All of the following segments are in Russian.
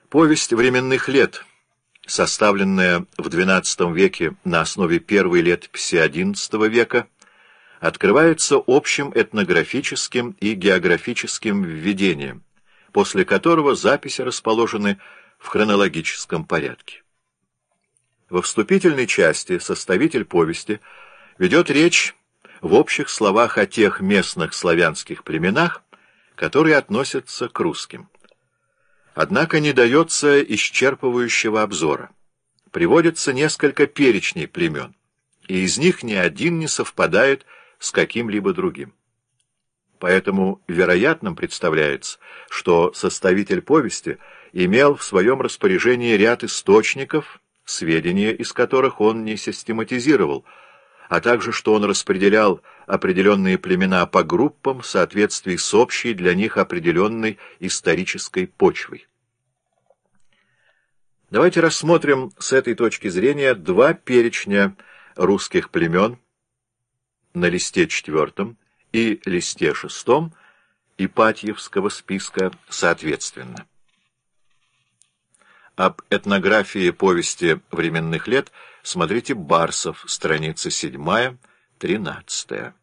Повесть временных лет, составленная в XII веке на основе первой летописи XI века, открывается общим этнографическим и географическим введением, после которого записи расположены в хронологическом порядке. Во вступительной части составитель повести ведет речь в общих словах о тех местных славянских племенах, которые относятся к русским. Однако не дается исчерпывающего обзора. Приводится несколько перечней племен, и из них ни один не совпадает с каким-либо другим. Поэтому вероятным представляется, что составитель повести имел в своем распоряжении ряд источников, сведения из которых он не систематизировал, а также что он распределял определенные племена по группам в соответствии с общей для них определенной исторической почвой. Давайте рассмотрим с этой точки зрения два перечня русских племен на листе 4 и листе 6 Ипатьевского списка соответственно. Об этнографии повести временных лет смотрите Барсов, страница 7-13.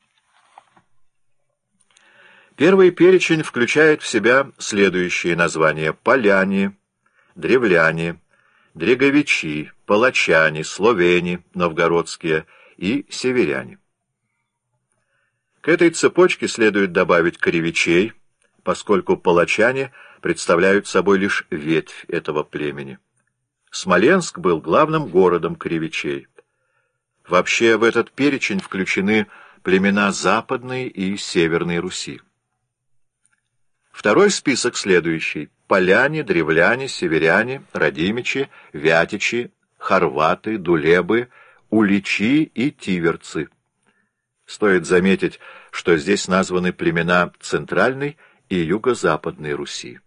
Первый перечень включает в себя следующие названия: поляне, древляне, дреговичи, палачане, словени, новгородские и северяне. К этой цепочке следует добавить кривичей, поскольку палачане представляют собой лишь ветвь этого племени. Смоленск был главным городом кривичей. Вообще в этот перечень включены племена Западной и Северной Руси. Второй список следующий: поляне, древляне, северяне, радимичи, вятичи, хорваты, дулебы, уличи и тиверцы. Стоит заметить, что здесь названы племена Центральной и Юго-Западной Руси.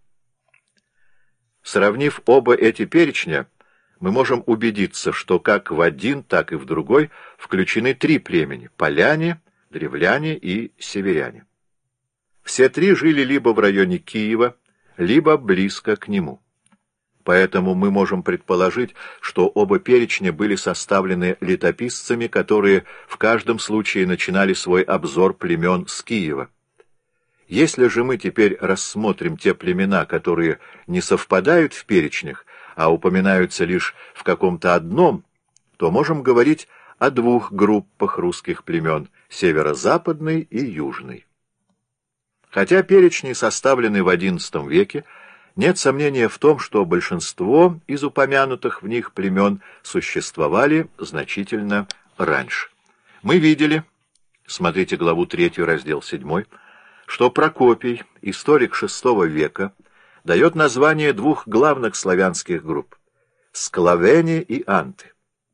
Сравнив оба эти перечня, мы можем убедиться, что как в один, так и в другой включены три племени — поляне, древляне и северяне. Все три жили либо в районе Киева, либо близко к нему. Поэтому мы можем предположить, что оба перечня были составлены летописцами, которые в каждом случае начинали свой обзор племен с Киева. Если же мы теперь рассмотрим те племена, которые не совпадают в перечнях, а упоминаются лишь в каком-то одном, то можем говорить о двух группах русских племен — северо-западной и южной. Хотя перечни составлены в XI веке, нет сомнения в том, что большинство из упомянутых в них племен существовали значительно раньше. Мы видели, смотрите главу 3, раздел 7, что Прокопий, историк VI века, дает название двух главных славянских групп — склавени и анты.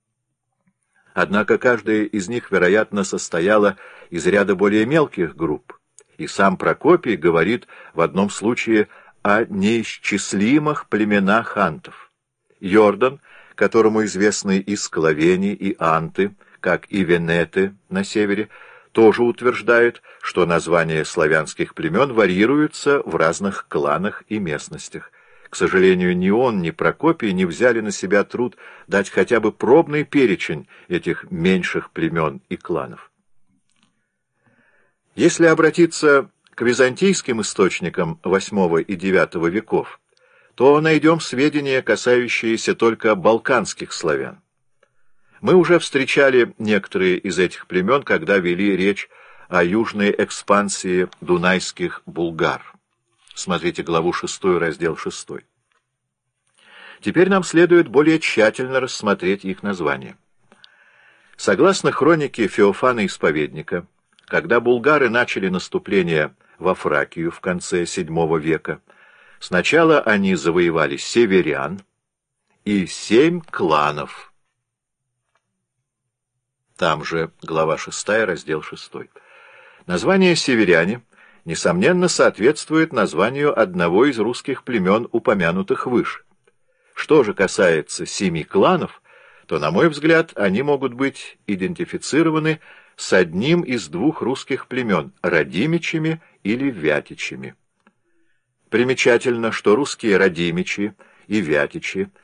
Однако каждая из них, вероятно, состояла из ряда более мелких групп, и сам Прокопий говорит в одном случае о неисчислимых племенах антов. Йордан, которому известны и склавени, и анты, как и венеты на севере, тоже утверждает, что названия славянских племен варьируются в разных кланах и местностях. К сожалению, ни он, ни Прокопий не взяли на себя труд дать хотя бы пробный перечень этих меньших племен и кланов. Если обратиться к византийским источникам VIII и IX веков, то найдем сведения, касающиеся только балканских славян. Мы уже встречали некоторые из этих племен, когда вели речь о южной экспансии дунайских булгар. Смотрите главу 6, раздел 6. Теперь нам следует более тщательно рассмотреть их названия. Согласно хронике Феофана Исповедника, когда булгары начали наступление во Фракию в конце VII века, сначала они завоевали северян и 7 кланов. Там же глава 6, раздел 6. Название «северяне» несомненно соответствует названию одного из русских племен, упомянутых выше. Что же касается 7 кланов, то, на мой взгляд, они могут быть идентифицированы с одним из двух русских племен — радимичами или вятичами. Примечательно, что русские радимичи и Вятичи,